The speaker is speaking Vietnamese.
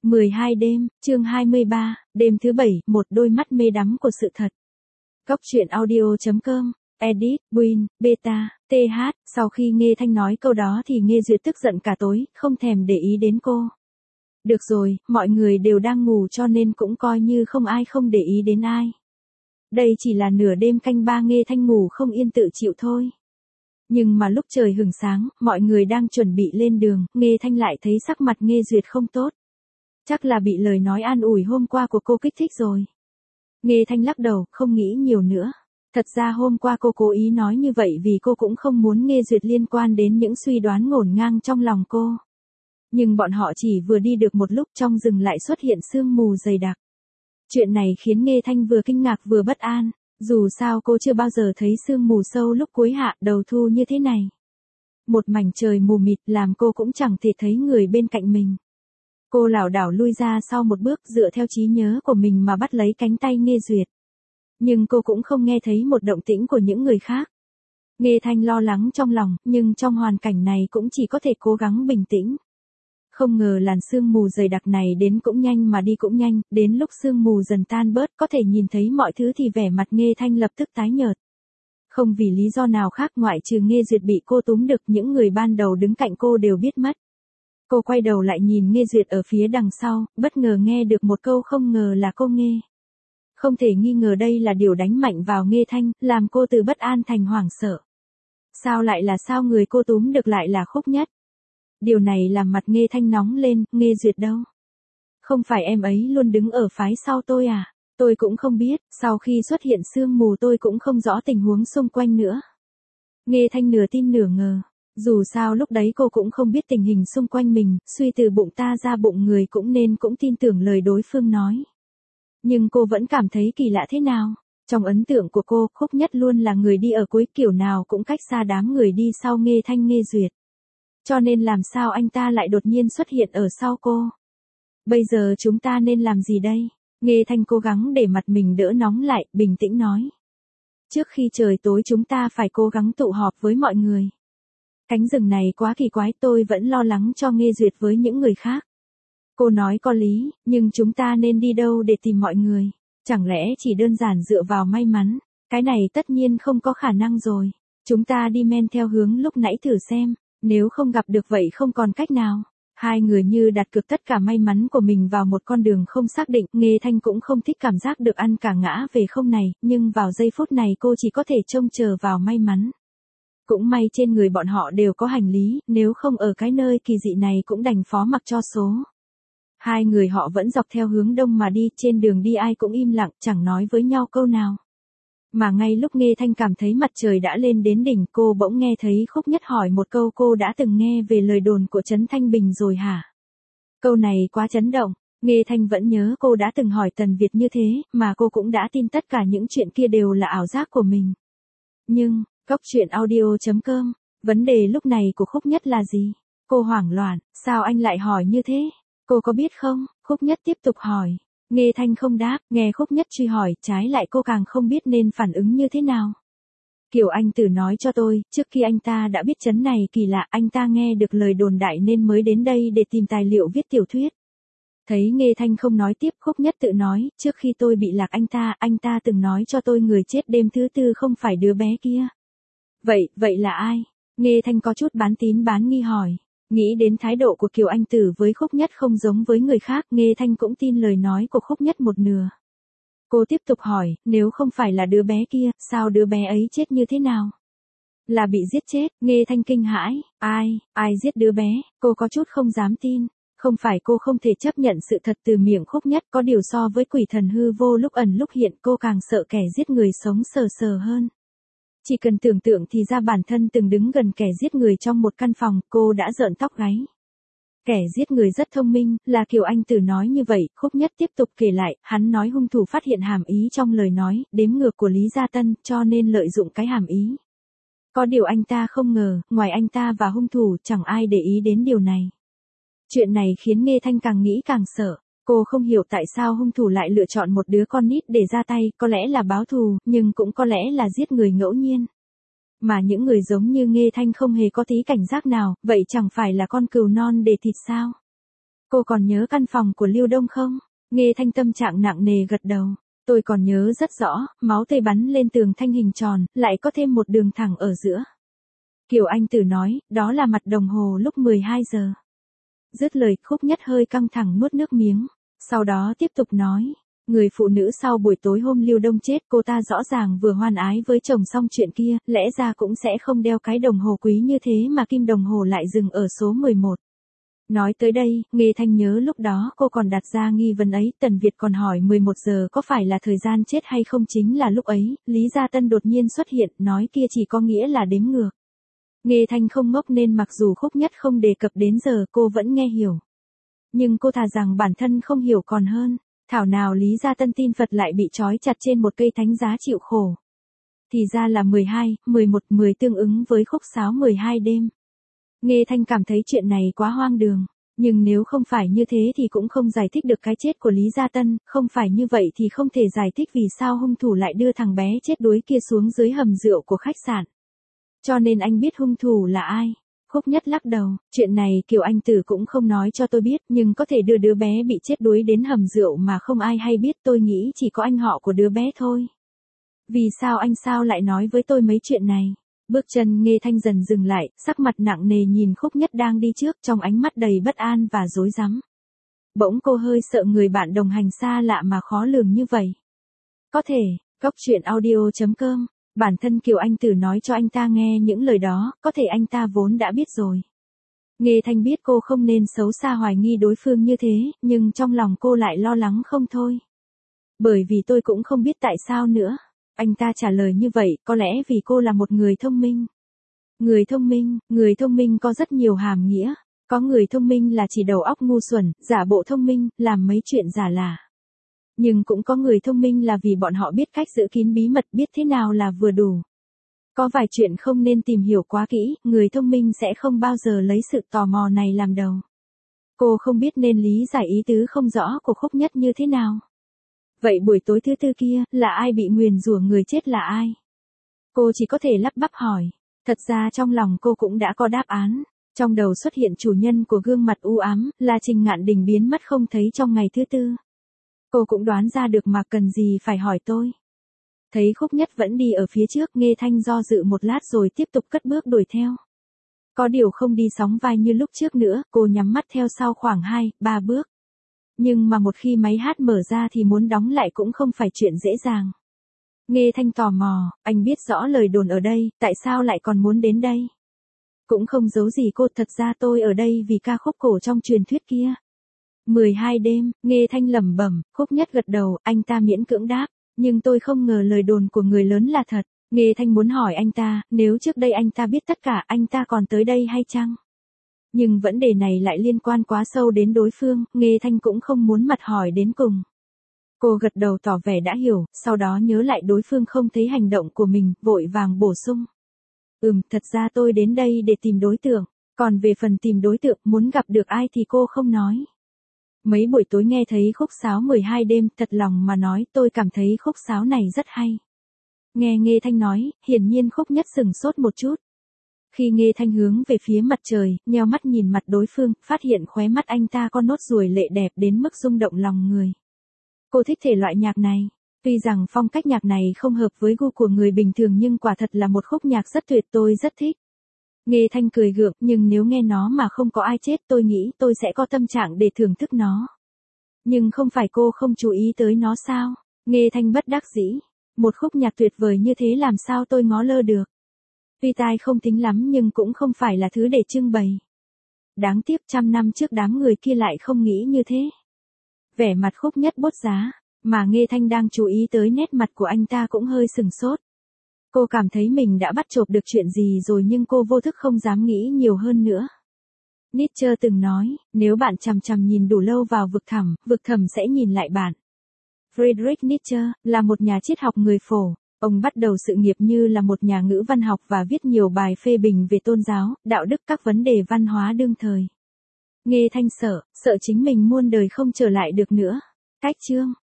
12 đêm, chương 23, đêm thứ 7, một đôi mắt mê đắm của sự thật. Góc truyện audio.com, edit, Win, Beta, TH, sau khi Nghê Thanh nói câu đó thì Nghê Duyệt tức giận cả tối, không thèm để ý đến cô. Được rồi, mọi người đều đang ngủ cho nên cũng coi như không ai không để ý đến ai. Đây chỉ là nửa đêm canh ba Nghê Thanh ngủ không yên tự chịu thôi. Nhưng mà lúc trời hửng sáng, mọi người đang chuẩn bị lên đường, Nghê Thanh lại thấy sắc mặt Nghê Duyệt không tốt. Chắc là bị lời nói an ủi hôm qua của cô kích thích rồi. Nghê Thanh lắc đầu, không nghĩ nhiều nữa. Thật ra hôm qua cô cố ý nói như vậy vì cô cũng không muốn Nghê Duyệt liên quan đến những suy đoán ngổn ngang trong lòng cô. Nhưng bọn họ chỉ vừa đi được một lúc trong rừng lại xuất hiện sương mù dày đặc. Chuyện này khiến Nghê Thanh vừa kinh ngạc vừa bất an. Dù sao cô chưa bao giờ thấy sương mù sâu lúc cuối hạ đầu thu như thế này. Một mảnh trời mù mịt làm cô cũng chẳng thể thấy người bên cạnh mình. Cô lảo đảo lui ra sau một bước dựa theo trí nhớ của mình mà bắt lấy cánh tay Nghê Duyệt. Nhưng cô cũng không nghe thấy một động tĩnh của những người khác. Nghê Thanh lo lắng trong lòng, nhưng trong hoàn cảnh này cũng chỉ có thể cố gắng bình tĩnh. Không ngờ làn sương mù dày đặc này đến cũng nhanh mà đi cũng nhanh, đến lúc sương mù dần tan bớt có thể nhìn thấy mọi thứ thì vẻ mặt Nghê Thanh lập tức tái nhợt. Không vì lý do nào khác ngoại trừ Nghê Duyệt bị cô túm được, những người ban đầu đứng cạnh cô đều biết mất. Cô quay đầu lại nhìn Nghê Duyệt ở phía đằng sau, bất ngờ nghe được một câu không ngờ là cô nghe. Không thể nghi ngờ đây là điều đánh mạnh vào Nghê Thanh, làm cô từ bất an thành hoảng sợ. Sao lại là sao người cô túm được lại là Khúc Nhất? Điều này làm mặt Nghê Thanh nóng lên, Nghê Duyệt đâu? Không phải em ấy luôn đứng ở phái sau tôi à? Tôi cũng không biết, sau khi xuất hiện sương mù tôi cũng không rõ tình huống xung quanh nữa. Nghê Thanh nửa tin nửa ngờ. Dù sao lúc đấy cô cũng không biết tình hình xung quanh mình, suy từ bụng ta ra bụng người cũng nên cũng tin tưởng lời đối phương nói. Nhưng cô vẫn cảm thấy kỳ lạ thế nào. Trong ấn tượng của cô, Khúc Nhất luôn là người đi ở cuối, kiểu nào cũng cách xa đám người đi sau Nghê Thanh Nghê Duyệt. Cho nên làm sao anh ta lại đột nhiên xuất hiện ở sau cô? Bây giờ chúng ta nên làm gì đây? Nghê Thanh cố gắng để mặt mình đỡ nóng lại, bình tĩnh nói. Trước khi trời tối chúng ta phải cố gắng tụ họp với mọi người. Cánh rừng này quá kỳ quái, tôi vẫn lo lắng cho Nghê Duyệt với những người khác. Cô nói có lý, nhưng chúng ta nên đi đâu để tìm mọi người? Chẳng lẽ chỉ đơn giản dựa vào may mắn? Cái này tất nhiên không có khả năng rồi. Chúng ta đi men theo hướng lúc nãy thử xem, nếu không gặp được vậy không còn cách nào. Hai người như đặt cược tất cả may mắn của mình vào một con đường không xác định. Nghê Thanh cũng không thích cảm giác được ăn cả ngã về không này, nhưng vào giây phút này cô chỉ có thể trông chờ vào may mắn. Cũng may trên người bọn họ đều có hành lý, nếu không ở cái nơi kỳ dị này cũng đành phó mặc cho số. Hai người họ vẫn dọc theo hướng đông mà đi, trên đường đi ai cũng im lặng, chẳng nói với nhau câu nào. Mà ngay lúc Nghê Thanh cảm thấy mặt trời đã lên đến đỉnh, cô bỗng nghe thấy Khúc Nhất hỏi một câu: cô đã từng nghe về lời đồn của Trấn Thanh Bình rồi hả? Câu này quá chấn động, Nghê Thanh vẫn nhớ cô đã từng hỏi Tần Việt như thế, mà cô cũng đã tin tất cả những chuyện kia đều là ảo giác của mình. Nhưng, góc truyện audio.com, vấn đề lúc này của Khúc Nhất là gì? Cô hoảng loạn, sao anh lại hỏi như thế? Cô có biết không? Khúc Nhất tiếp tục hỏi. Nghê Thanh không đáp, nghe Khúc Nhất truy hỏi, trái lại cô càng không biết nên phản ứng như thế nào. Kiều Anh Tử nói cho tôi, trước khi anh ta đã biết trấn này kỳ lạ, anh ta nghe được lời đồn đại nên mới đến đây để tìm tài liệu viết tiểu thuyết. Thấy Nghê Thanh không nói tiếp, Khúc Nhất tự nói, trước khi tôi bị lạc anh ta từng nói cho tôi người chết đêm thứ tư không phải đứa bé kia. Vậy là ai? Nghê Thanh có chút bán tín bán nghi hỏi. Nghĩ đến thái độ của Kiều Anh Tử với Khúc Nhất không giống với người khác, Nghê Thanh cũng tin lời nói của Khúc Nhất một nửa. Cô tiếp tục hỏi, nếu không phải là đứa bé kia, sao đứa bé ấy chết như thế nào? Là bị giết chết, Nghê Thanh kinh hãi, ai giết đứa bé, cô có chút không dám tin. Không phải cô không thể chấp nhận sự thật từ miệng Khúc Nhất, có điều so với quỷ thần hư vô lúc ẩn lúc hiện cô càng sợ kẻ giết người sống sờ hơn. Chỉ cần tưởng tượng thì ra bản thân từng đứng gần kẻ giết người trong một căn phòng, cô đã rợn tóc gáy. Kẻ giết người rất thông minh, là Kiều Anh Tử nói như vậy. Khúc Nhất tiếp tục kể lại, hắn nói hung thủ phát hiện hàm ý trong lời nói, đếm ngược của Lý Gia Tân, cho nên lợi dụng cái hàm ý. Có điều anh ta không ngờ, ngoài anh ta và hung thủ, chẳng ai để ý đến điều này. Chuyện này khiến Nghê Thanh càng nghĩ càng sợ. Cô không hiểu tại sao hung thủ lại lựa chọn một đứa con nít để ra tay, có lẽ là báo thù, nhưng cũng có lẽ là giết người ngẫu nhiên. Mà những người giống như Nghê Thanh không hề có tí cảnh giác nào, vậy chẳng phải là con cừu non để thịt sao? Cô còn nhớ căn phòng của Lưu Đông không? Nghe Thanh tâm trạng nặng nề gật đầu. Tôi còn nhớ rất rõ, máu tươi bắn lên tường thanh hình tròn, lại có thêm một đường thẳng ở giữa. Kiều Anh Tử nói, đó là mặt đồng hồ lúc 12 giờ. Dứt lời, Khúc Nhất hơi căng thẳng nuốt nước miếng. Sau đó tiếp tục nói, người phụ nữ sau buổi tối hôm Lưu Đông chết, cô ta rõ ràng vừa hoan ái với chồng xong chuyện kia, lẽ ra cũng sẽ không đeo cái đồng hồ quý như thế mà kim đồng hồ lại dừng ở số 11. Nói tới đây, Nghê Thanh nhớ lúc đó cô còn đặt ra nghi vấn ấy, Tần Việt còn hỏi 11 giờ có phải là thời gian chết hay không, chính là lúc ấy, Lý Gia Tân đột nhiên xuất hiện, nói kia chỉ có nghĩa là đếm ngược. Nghê Thanh không ngốc nên mặc dù Khúc Nhất không đề cập đến giờ cô vẫn nghe hiểu. Nhưng cô thà rằng bản thân không hiểu còn hơn, thảo nào Lý Gia Tân tin Phật lại bị trói chặt trên một cây thánh giá chịu khổ. Thì ra là 12, 11, 10 tương ứng với khúc sáo 12 đêm. Nghê Thanh cảm thấy chuyện này quá hoang đường, nhưng nếu không phải như thế thì cũng không giải thích được cái chết của Lý Gia Tân, không phải như vậy thì không thể giải thích vì sao hung thủ lại đưa thằng bé chết đuối kia xuống dưới hầm rượu của khách sạn. Cho nên anh biết hung thủ là ai. Khúc Nhất lắc đầu, chuyện này Kiều Anh Tử cũng không nói cho tôi biết, nhưng có thể đưa đứa bé bị chết đuối đến hầm rượu mà không ai hay biết, tôi nghĩ chỉ có anh họ của đứa bé thôi. Vì sao anh sao lại nói với tôi mấy chuyện này? Bước chân Nghê Thanh dần dừng lại, sắc mặt nặng nề nhìn Khúc Nhất đang đi trước, trong ánh mắt đầy bất an và rối rắm. Bỗng cô hơi sợ người bạn đồng hành xa lạ mà khó lường như vậy. Có thể, Coctruyện.audio.com, bản thân Kiều Anh Tử nói cho anh ta nghe những lời đó, có thể anh ta vốn đã biết rồi. Nghê Thanh biết cô không nên xấu xa hoài nghi đối phương như thế, nhưng trong lòng cô lại lo lắng không thôi. Bởi vì tôi cũng không biết tại sao nữa. Anh ta trả lời như vậy, có lẽ vì cô là một người thông minh. Người thông minh có rất nhiều hàm nghĩa. Có người thông minh là chỉ đầu óc ngu xuẩn, giả bộ thông minh, làm mấy chuyện giả lả. Nhưng cũng có người thông minh là vì bọn họ biết cách giữ kín bí mật, biết thế nào là vừa đủ. Có vài chuyện không nên tìm hiểu quá kỹ, người thông minh sẽ không bao giờ lấy sự tò mò này làm đầu. Cô không biết nên lý giải ý tứ không rõ của Khúc Nhất như thế nào. Vậy buổi tối thứ tư kia, là ai bị nguyền rủa, người chết là ai? Cô chỉ có thể lắp bắp hỏi. Thật ra trong lòng cô cũng đã có đáp án. Trong đầu xuất hiện chủ nhân của gương mặt u ám, là Trình Ngạn Đình biến mất không thấy trong ngày thứ tư. Cô cũng đoán ra được mà cần gì phải hỏi tôi. Thấy Khúc Nhất vẫn đi ở phía trước, Nghê Thanh do dự một lát rồi tiếp tục cất bước đuổi theo. Có điều không đi sóng vai như lúc trước nữa, cô nhắm mắt theo sau khoảng 2-3 bước. Nhưng mà một khi máy hát mở ra thì muốn đóng lại cũng không phải chuyện dễ dàng. Nghê Thanh tò mò, anh biết rõ lời đồn ở đây, tại sao lại còn muốn đến đây? Cũng không giấu gì cô, thật ra tôi ở đây vì ca khúc cổ trong truyền thuyết kia. 12 đêm, Nghê Thanh lẩm bẩm, Khúc Nhất gật đầu, anh ta miễn cưỡng đáp, nhưng tôi không ngờ lời đồn của người lớn là thật. Nghê Thanh muốn hỏi anh ta, nếu trước đây anh ta biết tất cả, anh ta còn tới đây hay chăng? Nhưng vấn đề này lại liên quan quá sâu đến đối phương, Nghê Thanh cũng không muốn mặt hỏi đến cùng. Cô gật đầu tỏ vẻ đã hiểu, sau đó nhớ lại đối phương không thấy hành động của mình, vội vàng bổ sung. Thật ra tôi đến đây để tìm đối tượng, còn về phần tìm đối tượng muốn gặp được ai thì cô không nói. Mấy buổi tối nghe thấy khúc sáo 12 đêm, thật lòng mà nói tôi cảm thấy khúc sáo này rất hay. Nghe Nghê Thanh nói, hiển nhiên Khúc Nhất sừng sốt một chút. Khi Nghê Thanh hướng về phía mặt trời, nheo mắt nhìn mặt đối phương, phát hiện khóe mắt anh ta có nốt ruồi lệ đẹp đến mức rung động lòng người. Cô thích thể loại nhạc này. Tuy rằng phong cách nhạc này không hợp với gu của người bình thường nhưng quả thật là một khúc nhạc rất tuyệt, tôi rất thích. Nghê Thanh cười gượng, nhưng nếu nghe nó mà không có ai chết tôi nghĩ tôi sẽ có tâm trạng để thưởng thức nó. Nhưng không phải cô không chú ý tới nó sao? Nghê Thanh bất đắc dĩ. Một khúc nhạc tuyệt vời như thế làm sao tôi ngó lơ được. Tuy tai không tính lắm nhưng cũng không phải là thứ để trưng bày. Đáng tiếc 100 năm trước đám người kia lại không nghĩ như thế. Vẻ mặt Khúc Nhất bốt giá, mà Nghê Thanh đang chú ý tới nét mặt của anh ta cũng hơi sừng sốt. Cô cảm thấy mình đã bắt chộp được chuyện gì rồi nhưng cô vô thức không dám nghĩ nhiều hơn nữa. Nietzsche từng nói, nếu bạn chằm chằm nhìn đủ lâu vào vực thẳm sẽ nhìn lại bạn. Friedrich Nietzsche là một nhà triết học người phổ. Ông bắt đầu sự nghiệp như là một nhà ngữ văn học và viết nhiều bài phê bình về tôn giáo, đạo đức, các vấn đề văn hóa đương thời. Nghê Thanh sợ chính mình muôn đời không trở lại được nữa. Cách chương